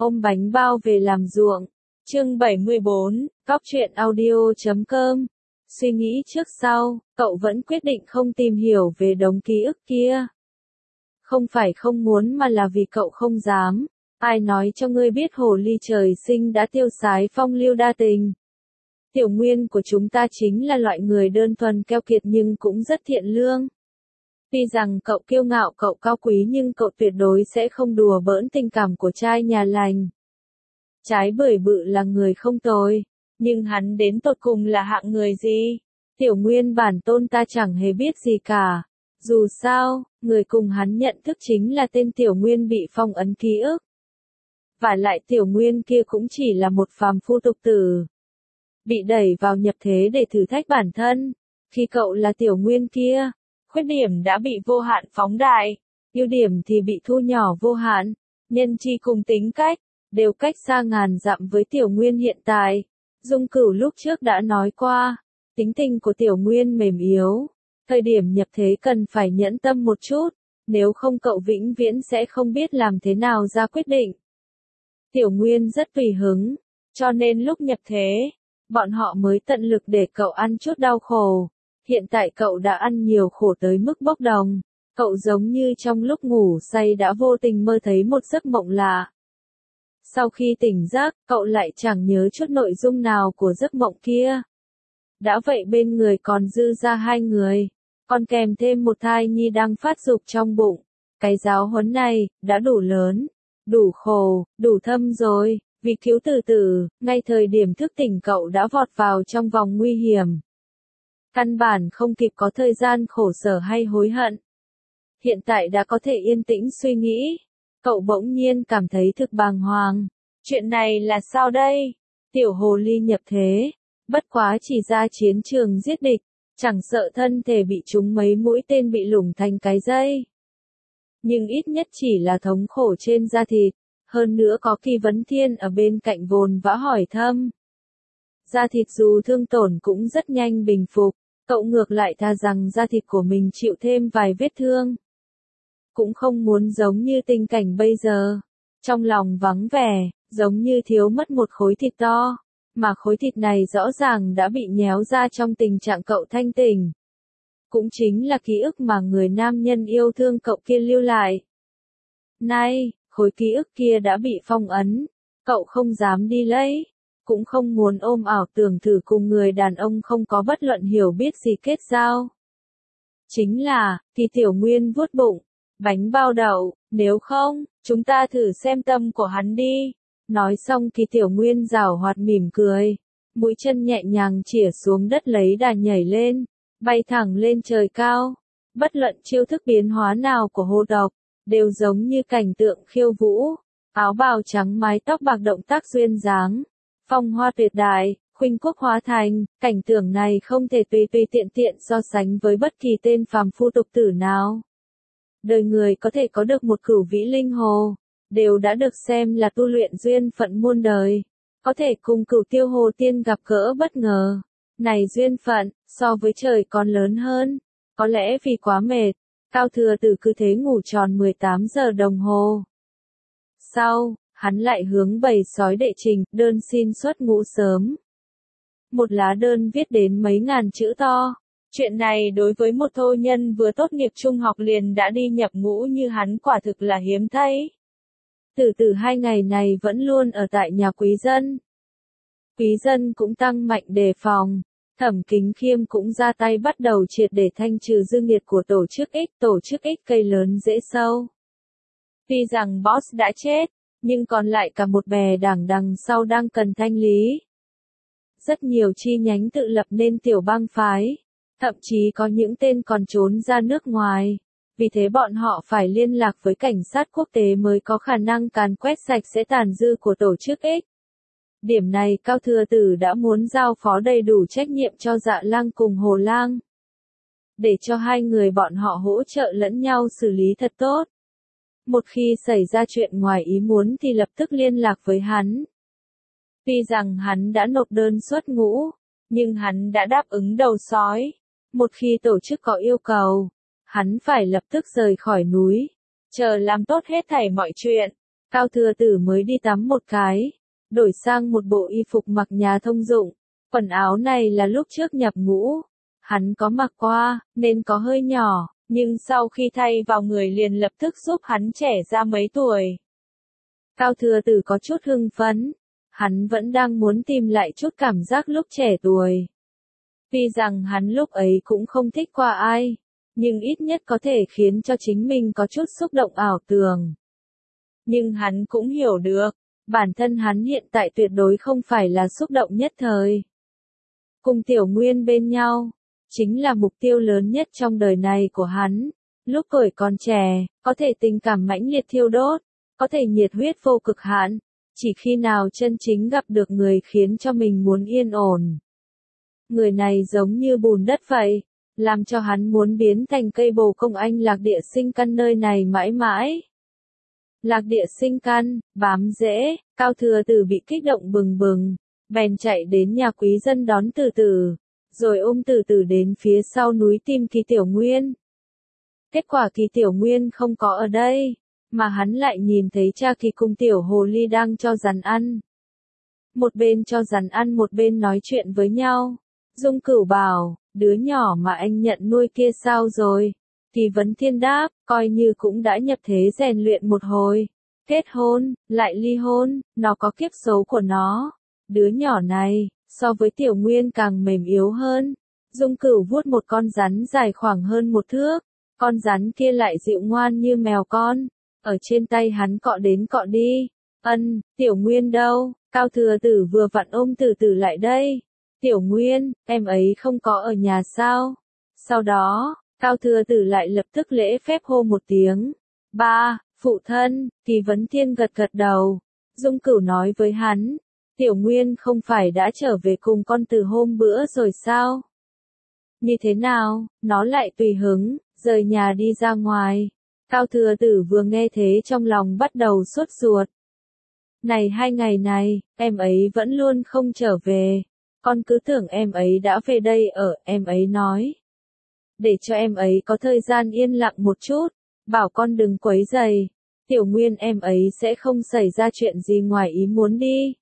ôm bánh bao về làm ruộng. Chương 74, Cóc truyện audio.com. Suy nghĩ trước sau, cậu vẫn quyết định không tìm hiểu về đống ký ức kia. Không phải không muốn mà là vì cậu không dám. Ai nói cho ngươi biết hồ ly trời sinh đã tiêu sái phong lưu đa tình. Tiểu Nguyên của chúng ta chính là loại người đơn thuần keo kiệt nhưng cũng rất thiện lương. Tuy rằng cậu kiêu ngạo cậu cao quý nhưng cậu tuyệt đối sẽ không đùa bỡn tình cảm của trai nhà lành. Trái bưởi bự là người không tồi, nhưng hắn đến tột cùng là hạng người gì? Tiểu Nguyên bản tôn ta chẳng hề biết gì cả. Dù sao, người cùng hắn nhận thức chính là tên Tiểu Nguyên bị phong ấn ký ức. Và lại Tiểu Nguyên kia cũng chỉ là một phàm phu tục tử. Bị đẩy vào nhập thế để thử thách bản thân. Khi cậu là Tiểu Nguyên kia, khuyết điểm đã bị vô hạn phóng đại, ưu điểm thì bị thu nhỏ vô hạn, nhân chi cùng tính cách, đều cách xa ngàn dặm với Tiểu Nguyên hiện tại. Dung Cửu lúc trước đã nói qua, tính tình của Tiểu Nguyên mềm yếu, thời điểm nhập thế cần phải nhẫn tâm một chút, nếu không cậu vĩnh viễn sẽ không biết làm thế nào ra quyết định. Tiểu Nguyên rất tùy hứng, cho nên lúc nhập thế, bọn họ mới tận lực để cậu ăn chút đau khổ. Hiện tại cậu đã ăn nhiều khổ tới mức bốc đồng, cậu giống như trong lúc ngủ say đã vô tình mơ thấy một giấc mộng lạ. Sau khi tỉnh giấc, cậu lại chẳng nhớ chút nội dung nào của giấc mộng kia. Đã vậy bên người còn dư ra 2 người, còn kèm thêm một thai nhi đang phát dục trong bụng. Cái giáo huấn này, đã đủ lớn, đủ khổ, đủ thâm rồi, vì cứu từ từ, ngay thời điểm thức tỉnh cậu đã vọt vào trong vòng nguy hiểm. Căn bản không kịp có thời gian khổ sở hay hối hận. Hiện tại đã có thể yên tĩnh suy nghĩ. Cậu bỗng nhiên cảm thấy thực bàng hoàng. Chuyện này là sao đây? Tiểu hồ ly nhập thế. Bất quá chỉ ra chiến trường giết địch. Chẳng sợ thân thể bị trúng mấy mũi tên bị lủng thành cái dây. Nhưng ít nhất chỉ là thống khổ trên da thịt. Hơn nữa có Kỳ Vấn Thiên ở bên cạnh vồn vã hỏi thăm. Da thịt dù thương tổn cũng rất nhanh bình phục. Cậu ngược lại tha rằng da thịt của mình chịu thêm vài vết thương. Cũng không muốn giống như tình cảnh bây giờ. Trong lòng vắng vẻ, giống như thiếu mất một khối thịt to. Mà khối thịt này rõ ràng đã bị nhéo ra trong tình trạng cậu thanh tỉnh. Cũng chính là ký ức mà người nam nhân yêu thương cậu kia lưu lại. Nay, khối ký ức kia đã bị phong ấn. Cậu không dám đi lấy. Cũng không muốn ôm ảo tưởng thử cùng người đàn ông không có bất luận hiểu biết gì kết giao. Chính là, Kỳ Tiểu Nguyên vuốt bụng, bánh bao đậu, nếu không, chúng ta thử xem tâm của hắn đi. Nói xong Kỳ Tiểu Nguyên giảo hoạt mỉm cười, mũi chân nhẹ nhàng chĩa xuống đất lấy đà nhảy lên, bay thẳng lên trời cao. Bất luận chiêu thức biến hóa nào của Hồ Độc, đều giống như cảnh tượng khiêu vũ, áo bào trắng mái tóc bạc động tác duyên dáng. Phong hoa tuyệt đại, khuynh quốc hóa thành, cảnh tượng này không thể tùy tùy tiện tiện so sánh với bất kỳ tên phàm phu tục tử nào. Đời người có thể có được một cửu vĩ linh hồ, đều đã được xem là tu luyện duyên phận muôn đời. Có thể cùng Cửu Tiêu Hồ Tiên gặp gỡ bất ngờ. Này duyên phận, so với trời còn lớn hơn. Có lẽ vì quá mệt, Cao Thừa Tử cứ thế ngủ tròn 18 giờ đồng hồ. Sau, hắn lại hướng bầy sói đệ trình, đơn xin xuất ngũ sớm. Một lá đơn viết đến mấy ngàn chữ to. Chuyện này đối với một thô nhân vừa tốt nghiệp trung học liền đã đi nhập ngũ như hắn quả thực là hiếm thấy. Từ 2 ngày này vẫn luôn ở tại nhà quý dân. Quý dân cũng tăng mạnh đề phòng. Thẩm Kính Khiêm cũng ra tay bắt đầu triệt để thanh trừ dư nghiệt của tổ chức X cây lớn dễ sâu. Tuy rằng boss đã chết, nhưng còn lại cả một bè đảng đằng sau đang cần thanh lý. Rất nhiều chi nhánh tự lập nên tiểu bang phái, thậm chí có những tên còn trốn ra nước ngoài. Vì thế bọn họ phải liên lạc với cảnh sát quốc tế mới có khả năng càn quét sạch sẽ tàn dư của tổ chức X. Điểm này Cao Thừa Tử đã muốn giao phó đầy đủ trách nhiệm cho Dạ Lang cùng Hồ Lang. Để cho 2 người bọn họ hỗ trợ lẫn nhau xử lý thật tốt. Một khi xảy ra chuyện ngoài ý muốn thì lập tức liên lạc với hắn. Tuy rằng hắn đã nộp đơn xuất ngũ, nhưng hắn đã đáp ứng đầu sói. Một khi tổ chức có yêu cầu, hắn phải lập tức rời khỏi núi, chờ làm tốt hết thảy mọi chuyện. Cao Thừa Tử mới đi tắm một cái, đổi sang một bộ y phục mặc nhà thông dụng. Quần áo này là lúc trước nhập ngũ, hắn có mặc qua, nên có hơi nhỏ, nhưng sau khi thay vào người liền lập tức giúp hắn trẻ ra mấy tuổi. Cao Thừa Tử có chút hưng phấn, hắn vẫn đang muốn tìm lại chút cảm giác lúc trẻ tuổi. Tuy rằng hắn lúc ấy cũng không thích qua ai, nhưng ít nhất có thể khiến cho chính mình có chút xúc động ảo tưởng. Nhưng hắn cũng hiểu được, bản thân hắn hiện tại tuyệt đối không phải là xúc động nhất thời. Cùng Tiểu Nguyên bên nhau, chính là mục tiêu lớn nhất trong đời này của hắn. Lúc tuổi còn trẻ, có thể tình cảm mãnh liệt thiêu đốt, có thể nhiệt huyết vô cực hạn, chỉ khi nào chân chính gặp được người khiến cho mình muốn yên ổn. Người này giống như bùn đất vậy, làm cho hắn muốn biến thành cây bồ công anh lạc địa sinh căn nơi này mãi mãi. Lạc địa sinh căn, bám rễ, Cao Thừa Tử bị kích động bừng bừng, bèn chạy đến nhà quý dân đón Tử Tử, rồi ôm Tử Tử đến phía sau núi tìm Kỳ Tiểu Nguyên. Kết quả Kỳ Tiểu Nguyên không có ở đây, mà hắn lại nhìn thấy cha Kỳ cùng Tiểu Hồ Ly đang cho rắn ăn. Một bên cho rắn ăn một bên nói chuyện với nhau. Dung Cửu bảo, đứa nhỏ mà anh nhận nuôi kia sao rồi? Kỳ Vấn Thiên đáp, coi như cũng đã nhập thế rèn luyện một hồi. Kết hôn, lại ly hôn, nó có kiếp số của nó. Đứa nhỏ này, so với Tiểu Nguyên càng mềm yếu hơn. Dung Cửu vuốt một con rắn dài khoảng hơn 1 thước. Con rắn kia lại dịu ngoan như mèo con. Ở trên tay hắn cọ đến cọ đi. Tiểu Nguyên đâu? Cao Thừa Tử vừa vặn ôm Tử Tử lại đây. Tiểu Nguyên, em ấy không có ở nhà sao? Sau đó, Cao Thừa Tử lại lập tức lễ phép hô một tiếng. Ba, phụ thân, Kỳ Vấn Thiên gật gật đầu. Dung Cửu nói với hắn, Tiểu Nguyên không phải đã trở về cùng con từ hôm bữa rồi sao? Như thế nào, nó lại tùy hứng, rời nhà đi ra ngoài. Cao Thừa Tử vừa nghe thế trong lòng bắt đầu sốt ruột. Này 2 ngày này, em ấy vẫn luôn không trở về. Con cứ tưởng em ấy đã về đây ở, em ấy nói. Để cho em ấy có thời gian yên lặng một chút, bảo con đừng quấy rầy. Tiểu Nguyên em ấy sẽ không xảy ra chuyện gì ngoài ý muốn đi.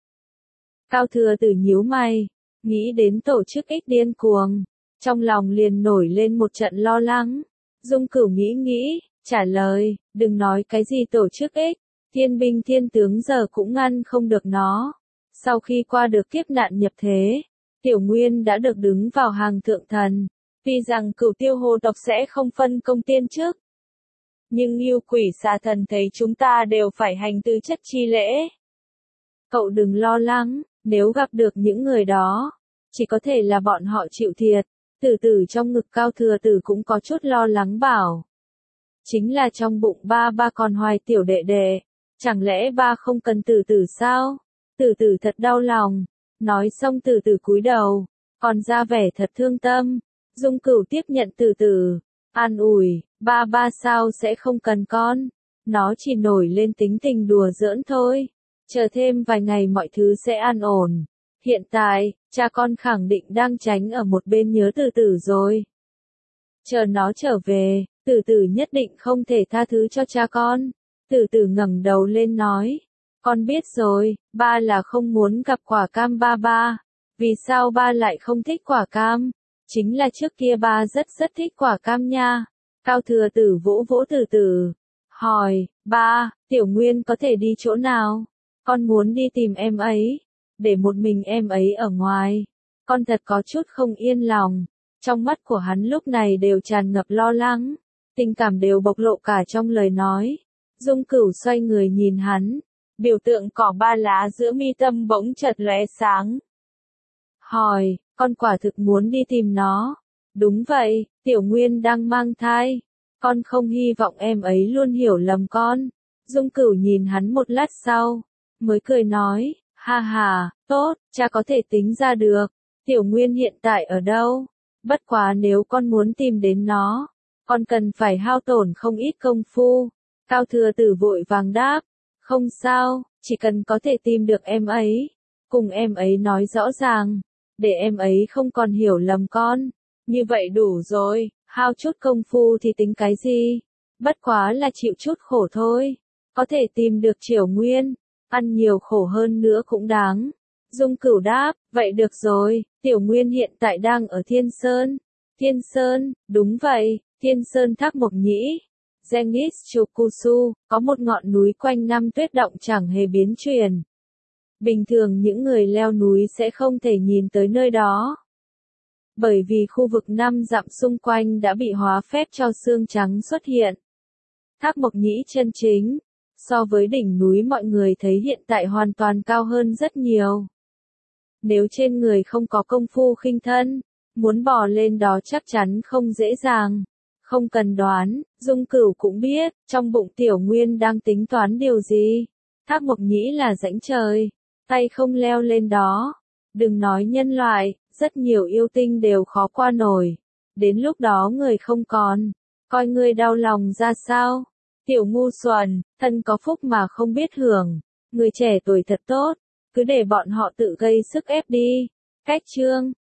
Cao Thừa Tử nhíu mày, nghĩ đến tổ chức ích điên cuồng. Trong lòng liền nổi lên một trận lo lắng. Dung Cửu nghĩ, trả lời, đừng nói cái gì tổ chức ích. Thiên binh thiên tướng giờ cũng ngăn không được nó. Sau khi qua được kiếp nạn nhập thế, Tiểu Nguyên đã được đứng vào hàng thượng thần. Tuy rằng Cửu Tiêu Hồ tộc sẽ không phân công tiên chức, nhưng yêu quỷ xà thần thấy chúng ta đều phải hành tư chất chi lễ. Cậu đừng lo lắng, nếu gặp được những người đó, chỉ có thể là bọn họ chịu thiệt. Tử Tử trong ngực Cao Thừa Tử cũng có chút lo lắng bảo. Chính là trong bụng ba còn hoài tiểu đệ đệ, chẳng lẽ ba không cần Tử Tử sao? Tử Tử thật đau lòng. Nói xong Tử Tử cúi đầu, còn ra vẻ thật thương tâm. Dung Cửu tiếp nhận Tử Tử, an ủi, ba sao sẽ không cần con, nó chỉ nổi lên tính tình đùa giỡn thôi, chờ thêm vài ngày mọi thứ sẽ an ổn. Hiện tại, cha con khẳng định đang tránh ở một bên nhớ Tử Tử rồi. Chờ nó trở về, Tử Tử nhất định không thể tha thứ cho cha con. Tử Tử ngẩng đầu lên nói, con biết rồi, ba là không muốn gặp quả cam ba. Vì sao ba lại không thích quả cam? Chính là trước kia ba rất thích quả cam nha. Cao Thừa Tử vỗ vỗ Tử Tử, hỏi, ba, Tiểu Nguyên có thể đi chỗ nào? Con muốn đi tìm em ấy, để một mình em ấy ở ngoài. Con thật có chút không yên lòng. Trong mắt của hắn lúc này đều tràn ngập lo lắng, tình cảm đều bộc lộ cả trong lời nói. Dung Cửu xoay người nhìn hắn, biểu tượng cỏ ba lá giữa mi tâm bỗng chợt lóe sáng. Hỏi, con quả thực muốn đi tìm nó? Đúng vậy, Tiểu Nguyên đang mang thai. Con không hy vọng em ấy luôn hiểu lầm con. Dung Cửu nhìn hắn một lát sau, mới cười nói, ha, tốt, cha có thể tính ra được. Tiểu Nguyên hiện tại ở đâu? Bất quá nếu con muốn tìm đến nó, con cần phải hao tổn không ít công phu. Cao Thừa Tử vội vàng đáp, không sao, chỉ cần có thể tìm được em ấy, cùng em ấy nói rõ ràng, để em ấy không còn hiểu lầm con. Như vậy đủ rồi, hao chút công phu thì tính cái gì? Bất quá là chịu chút khổ thôi. có thể tìm được Triểu Nguyên, ăn nhiều khổ hơn nữa cũng đáng. Dung Cửu đáp, vậy được rồi, Tiểu Nguyên hiện tại đang ở Thiên Sơn. Thiên Sơn, đúng vậy, Thiên Sơn Thác Mộc Nhĩ. Zenith Chokusu, có một ngọn núi quanh năm tuyết động chẳng hề biến chuyển. Bình thường những người leo núi sẽ không thể nhìn tới nơi đó. Bởi vì khu vực 5 dặm xung quanh đã bị hóa phép cho xương trắng xuất hiện. Thác Mộc Nhĩ chân chính, so với đỉnh núi mọi người thấy hiện tại hoàn toàn cao hơn rất nhiều. Nếu trên người không có công phu khinh thân, muốn bò lên đó chắc chắn không dễ dàng. Không cần đoán, Dung Cửu cũng biết, trong bụng Tiểu Nguyên đang tính toán điều gì. Thác Mộc Nhĩ là rãnh trời, tay không leo lên đó. Đừng nói nhân loại, rất nhiều yêu tinh đều khó qua nổi. Đến lúc đó người không còn, coi người đau lòng ra sao. Tiểu ngu xuẩn, thân có phúc mà không biết hưởng. Người trẻ tuổi thật tốt, cứ để bọn họ tự gây sức ép đi. Cách chương